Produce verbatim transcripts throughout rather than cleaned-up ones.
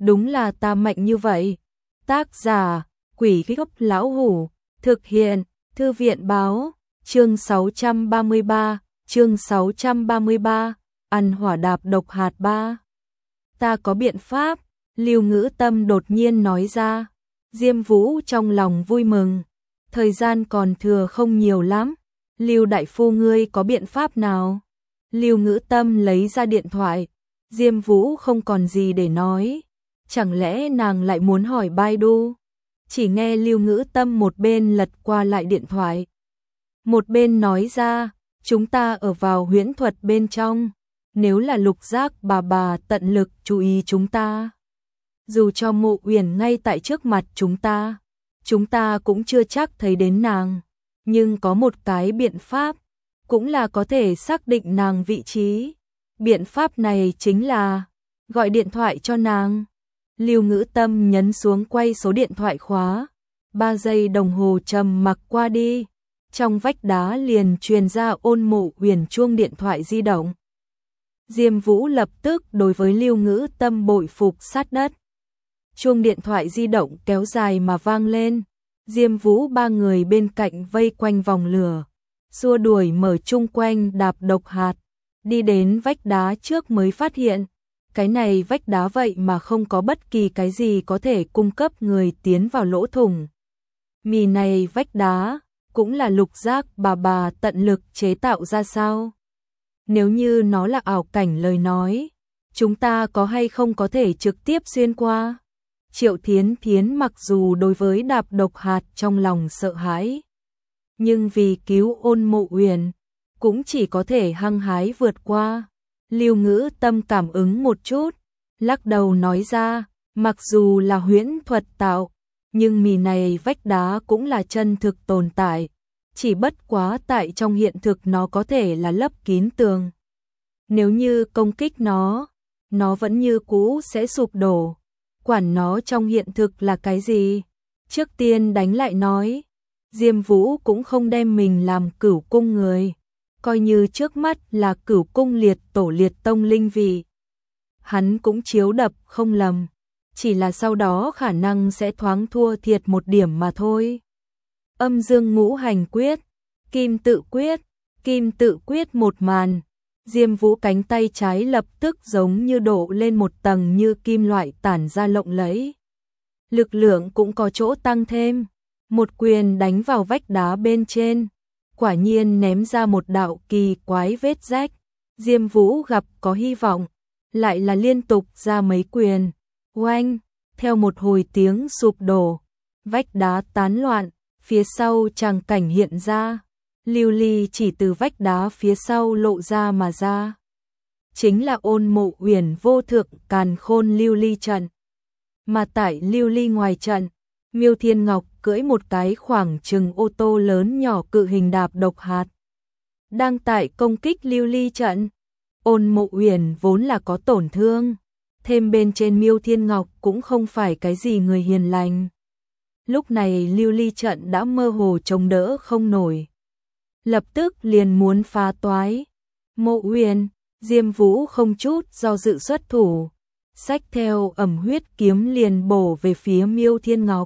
đúng là ta mạnh như vậy. Tác giả, Quỷ Gốc Lão Hủ, thực hiện, Thư viện Báo, chương sáu trăm ba mươi ba, chương sáu trăm ba mươi ba, ăn hỏa đạp độc hạt ba. Ta có biện pháp, Lưu Ngữ Tâm đột nhiên nói ra. Diêm Vũ trong lòng vui mừng, thời gian còn thừa không nhiều lắm. Lưu đại phu ngươi có biện pháp nào? Lưu Ngữ Tâm lấy ra điện thoại, Diêm Vũ không còn gì để nói, chẳng lẽ nàng lại muốn hỏi Baidu? Chỉ nghe Lưu Ngữ Tâm một bên lật qua lại điện thoại, một bên nói ra, chúng ta ở vào huyễn thuật bên trong, nếu là Lục Giác bà bà tận lực chú ý chúng ta. Dù cho Mộ Uyển ngay tại trước mặt chúng ta, chúng ta cũng chưa chắc thấy đến nàng, nhưng có một cái biện pháp, cũng là có thể xác định nàng vị trí. Biện pháp này chính là gọi điện thoại cho nàng. Lưu Ngữ Tâm nhấn xuống quay số điện thoại khóa, ba giây đồng hồ trầm mặc qua đi, trong vách đá liền truyền ra Ôn Mộ Uyển chuông điện thoại di động. Diêm Vũ lập tức đối với Lưu Ngữ Tâm bội phục sát đất. Chuông điện thoại di động kéo dài mà vang lên, Diêm Vũ ba người bên cạnh vây quanh vòng lửa, xua đuổi mở chung quanh đạp độc hạt, đi đến vách đá trước mới phát hiện, cái này vách đá vậy mà không có bất kỳ cái gì có thể cung cấp người tiến vào lỗ thủng. Mì này vách đá, cũng là Lục Giác bà bà tận lực chế tạo ra sao? Nếu như nó là ảo cảnh lời nói, chúng ta có hay không có thể trực tiếp xuyên qua? Triệu Thiến Thiến mặc dù đối với đạp độc hạt trong lòng sợ hãi, nhưng vì cứu Ôn Mộ Uyển, cũng chỉ có thể hăng hái vượt qua. Lưu Ngữ Tâm cảm ứng một chút, lắc đầu nói ra, mặc dù là huyễn thuật tạo, nhưng mì này vách đá cũng là chân thực tồn tại, chỉ bất quá tại trong hiện thực nó có thể là lấp kín tường. Nếu như công kích nó, nó vẫn như cũ sẽ sụp đổ. Quản nó trong hiện thực là cái gì? Trước tiên đánh lại nói. Diêm Vũ cũng không đem mình làm Cửu Cung người, coi như trước mắt là Cửu Cung liệt tổ liệt tông linh vị. Hắn cũng chiếu đập không lầm, chỉ là sau đó khả năng sẽ thoáng thua thiệt một điểm mà thôi. Âm dương ngũ hành quyết, kim tự quyết, kim tự quyết một màn. Diêm Vũ cánh tay trái lập tức giống như đổ lên một tầng như kim loại tản ra lộng lẫy. Lực lượng cũng có chỗ tăng thêm, một quyền đánh vào vách đá bên trên, quả nhiên ném ra một đạo kỳ quái vết rách. Diêm Vũ gặp có hy vọng, lại là liên tục ra mấy quyền, oanh, theo một hồi tiếng sụp đổ, vách đá tán loạn, phía sau tràng cảnh hiện ra. Lưu ly chỉ từ vách đá phía sau lộ ra mà ra, chính là Ôn Mộ Uyển vô thượng càn khôn lưu ly trận. Mà tại lưu ly ngoài trận, Miêu Thiên Ngọc cưỡi một cái khoảng chừng ô tô lớn nhỏ cự hình đạp độc hạt, đang tại công kích lưu ly trận. Ôn Mộ Uyển vốn là có tổn thương, thêm bên trên Miêu Thiên Ngọc cũng không phải cái gì người hiền lành. Lúc này lưu ly trận đã mơ hồ chống đỡ không nổi, lập tức liền muốn phá toái. Mộ Uyển, Diêm Vũ không chút do dự xuất thủ, xách theo ẩm huyết kiếm liền bổ về phía Miêu Thiên Ngọc.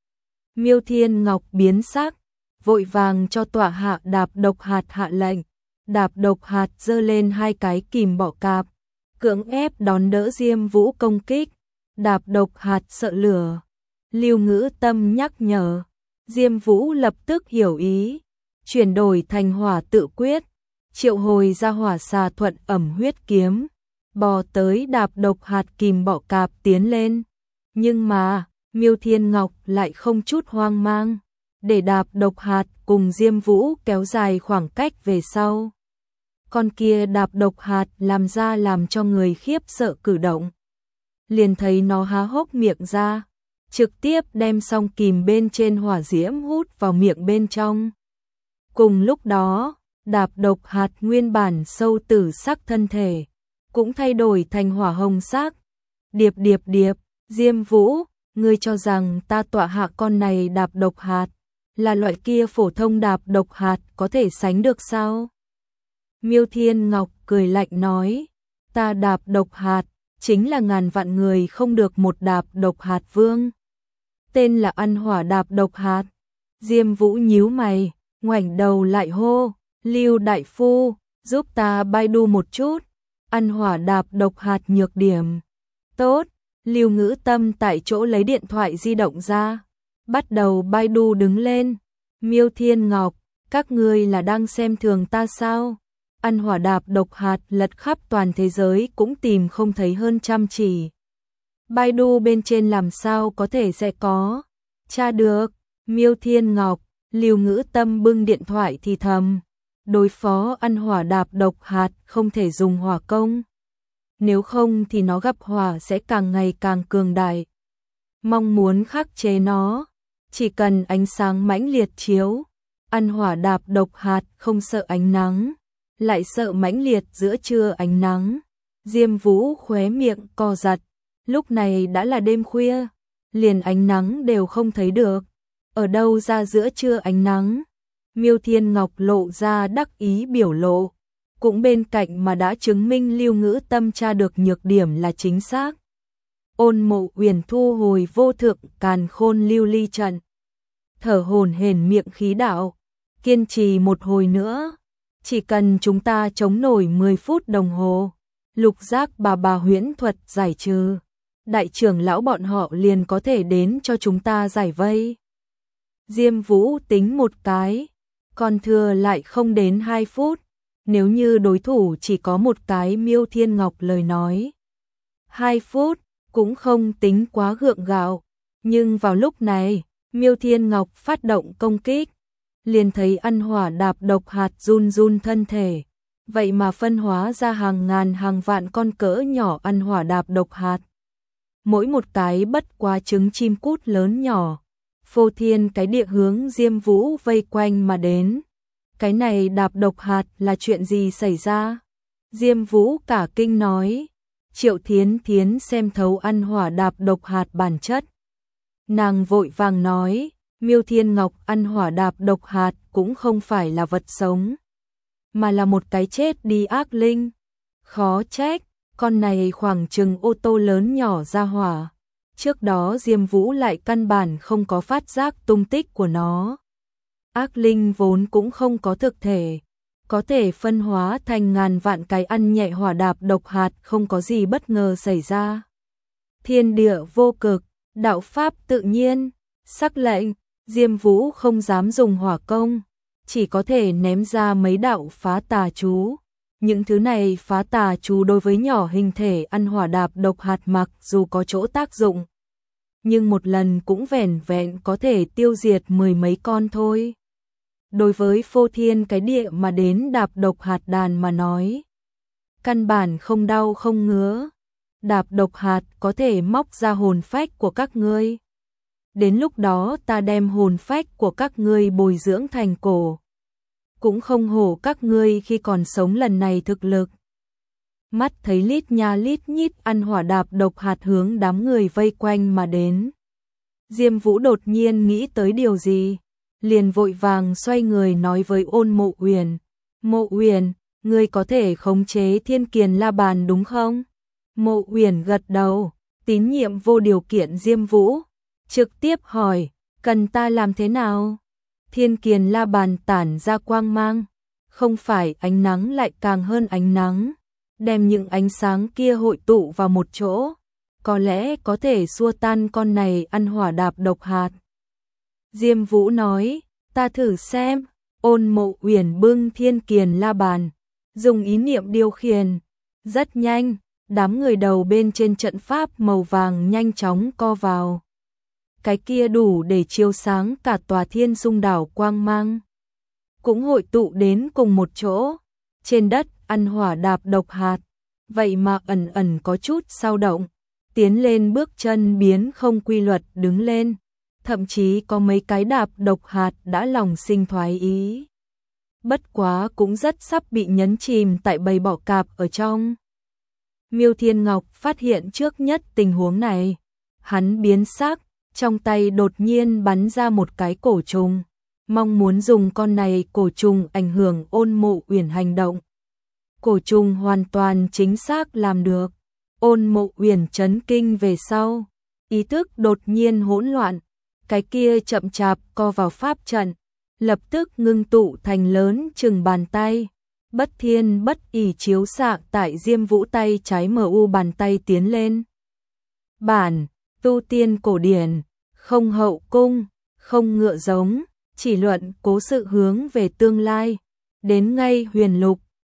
Miêu Thiên Ngọc biến sắc, vội vàng cho tọa hạ đạp độc hạt hạ lệnh. Đạp độc hạt giơ lên hai cái kìm bọ cạp, cưỡng ép đón đỡ Diêm Vũ công kích. Đạp độc hạt sợ lửa, Lưu Ngữ Tâm nhắc nhở, Diêm Vũ lập tức hiểu ý, chuyển đổi thành hỏa tự quyết, triệu hồi ra hỏa xà thuận ẩm huyết kiếm, bò tới đạp độc hạt kìm bọ cạp tiến lên. Nhưng mà, Miêu Thiên Ngọc lại không chút hoang mang, để đạp độc hạt cùng Diêm Vũ kéo dài khoảng cách về sau. Con kia đạp độc hạt làm ra làm cho người khiếp sợ cử động. Liền thấy nó há hốc miệng ra, trực tiếp đem song kìm bên trên hỏa diễm hút vào miệng bên trong. Cùng lúc đó, đạp độc hạt nguyên bản sâu tử sắc thân thể, cũng thay đổi thành hỏa hồng sắc. Điệp điệp điệp, Diêm Vũ, ngươi cho rằng ta tọa hạ con này đạp độc hạt, là loại kia phổ thông đạp độc hạt có thể sánh được sao? Miêu Thiên Ngọc cười lạnh nói, ta đạp độc hạt, chính là ngàn vạn người không được một đạp độc hạt vương. Tên là ăn hỏa đạp độc hạt. Diêm Vũ nhíu mày, ngoảnh đầu lại hô, Lưu đại phu, giúp ta Baidu một chút, ăn hỏa đạp độc hạt nhược điểm. Tốt, Lưu Ngữ Tâm tại chỗ lấy điện thoại di động ra, bắt đầu Baidu đứng lên. Miêu Thiên Ngọc, các ngươi là đang xem thường ta sao? Ăn hỏa đạp độc hạt lật khắp toàn thế giới cũng tìm không thấy hơn trăm chỉ. Baidu bên trên làm sao có thể sẽ có? Tra được, Miêu Thiên Ngọc, Lưu Ngữ Tâm bưng điện thoại thì thầm. Đối phó ăn hỏa đạp độc hạt không thể dùng hỏa công. Nếu không thì nó gặp hỏa sẽ càng ngày càng cường đại. Mong muốn khắc chế nó, chỉ cần ánh sáng mãnh liệt chiếu. Ăn hỏa đạp độc hạt không sợ ánh nắng, lại sợ mãnh liệt giữa trưa ánh nắng. Diêm Vũ khóe miệng co giật, lúc này đã là đêm khuya, liền ánh nắng đều không thấy được. Ở đâu ra giữa trưa ánh nắng? Miêu Thiên Ngọc lộ ra đắc ý biểu lộ, cũng bên cạnh mà đã chứng minh Lưu Ngữ Tâm tra được nhược điểm là chính xác. Ôn Mộ Uyển thu hồi vô thượng càn khôn lưu ly trận, thở hổn hển miệng khí đạo, kiên trì một hồi nữa, chỉ cần chúng ta chống nổi mười phút đồng hồ, lục giác bà bà huyễn thuật giải trừ, đại trưởng lão bọn họ liền có thể đến cho chúng ta giải vây. Diêm Vũ tính một cái, còn thừa lại không đến hai phút, nếu như đối thủ chỉ có một cái Miêu Thiên Ngọc lời nói. Hai phút cũng không tính quá gượng gạo, nhưng vào lúc này, Miêu Thiên Ngọc phát động công kích, liền thấy ăn hỏa đạp độc hạt run run thân thể, vậy mà phân hóa ra hàng ngàn hàng vạn con cỡ nhỏ ăn hỏa đạp độc hạt. Mỗi một cái bất quá trứng chim cút lớn nhỏ, phô thiên cái địa hướng Diêm Vũ vây quanh mà đến. Cái này đạp độc hạt là chuyện gì xảy ra? Diêm Vũ cả kinh nói. Triệu Thiến Thiến xem thấu ăn hỏa đạp độc hạt bản chất. Nàng vội vàng nói, Miêu Thiên Ngọc ăn hỏa đạp độc hạt cũng không phải là vật sống, mà là một cái chết đi ác linh. Khó trách, con này khoảng chừng ô tô lớn nhỏ ra hỏa. Trước đó Diêm Vũ lại căn bản không có phát giác tung tích của nó. Ác linh vốn cũng không có thực thể, có thể phân hóa thành ngàn vạn cái ăn nhẹ hỏa đạp độc hạt không có gì bất ngờ xảy ra. Thiên địa vô cực, đạo pháp tự nhiên, sắc lệnh, Diêm Vũ không dám dùng hỏa công, chỉ có thể ném ra mấy đạo phá tà chú. Những thứ này phá tà chú đối với nhỏ hình thể ăn hỏa đạp độc hạt mặc dù có chỗ tác dụng, nhưng một lần cũng vẻn vẹn có thể tiêu diệt mười mấy con thôi. Đối với phô thiên cái địa mà đến đạp độc hạt đàn mà nói, căn bản không đau không ngứa. Đạp độc hạt có thể móc ra hồn phách của các ngươi. Đến lúc đó ta đem hồn phách của các ngươi bồi dưỡng thành cổ. Cũng không hổ các ngươi khi còn sống lần này thực lực. Mắt thấy lít nha lít nhít ăn hỏa đạp độc hạt hướng đám người vây quanh mà đến. Diêm Vũ đột nhiên nghĩ tới điều gì, liền vội vàng xoay người nói với Ôn Mộ Uyển, Mộ Uyển, ngươi có thể khống chế Thiên Kiền La Bàn đúng không? Mộ Uyển gật đầu, tín nhiệm vô điều kiện Diêm Vũ, trực tiếp hỏi, cần ta làm thế nào? Thiên Kiền La Bàn tản ra quang mang, không phải ánh nắng lại càng hơn ánh nắng, đem những ánh sáng kia hội tụ vào một chỗ, có lẽ có thể xua tan con này ăn hỏa đạp độc hạt. Diêm Vũ nói, ta thử xem. Ôn Mộ Uyển bưng Thiên Kiền La Bàn, dùng ý niệm điều khiển, rất nhanh, đám người đầu bên trên trận pháp màu vàng nhanh chóng co vào. Cái kia đủ để chiếu sáng cả tòa Thiên Dung đảo quang mang, cũng hội tụ đến cùng một chỗ. Trên đất ăn hỏa đạp độc hạt, vậy mà ẩn ẩn có chút dao động, tiến lên bước chân biến không quy luật đứng lên, thậm chí có mấy cái đạp độc hạt đã lòng sinh thoái ý. Bất quá cũng rất sắp bị nhấn chìm tại bầy bọ cạp ở trong. Miêu Thiên Ngọc phát hiện trước nhất tình huống này, hắn biến sắc, trong tay đột nhiên bắn ra một cái cổ trùng, mong muốn dùng con này cổ trùng ảnh hưởng Ôn Mộ Uyển hành động. Cổ trùng hoàn toàn chính xác làm được, Ôn Mộ Uyển chấn kinh về sau, ý thức đột nhiên hỗn loạn, cái kia chậm chạp co vào pháp trận, lập tức ngưng tụ thành lớn chừng bàn tay, bất thiên bất ỷ chiếu xạ tại Diêm Vũ tay trái mờ u bàn tay tiến lên. Bản, tu tiên cổ điển, không hậu cung, không ngựa giống, chỉ luận cố sự hướng về tương lai, đến ngay huyền lục,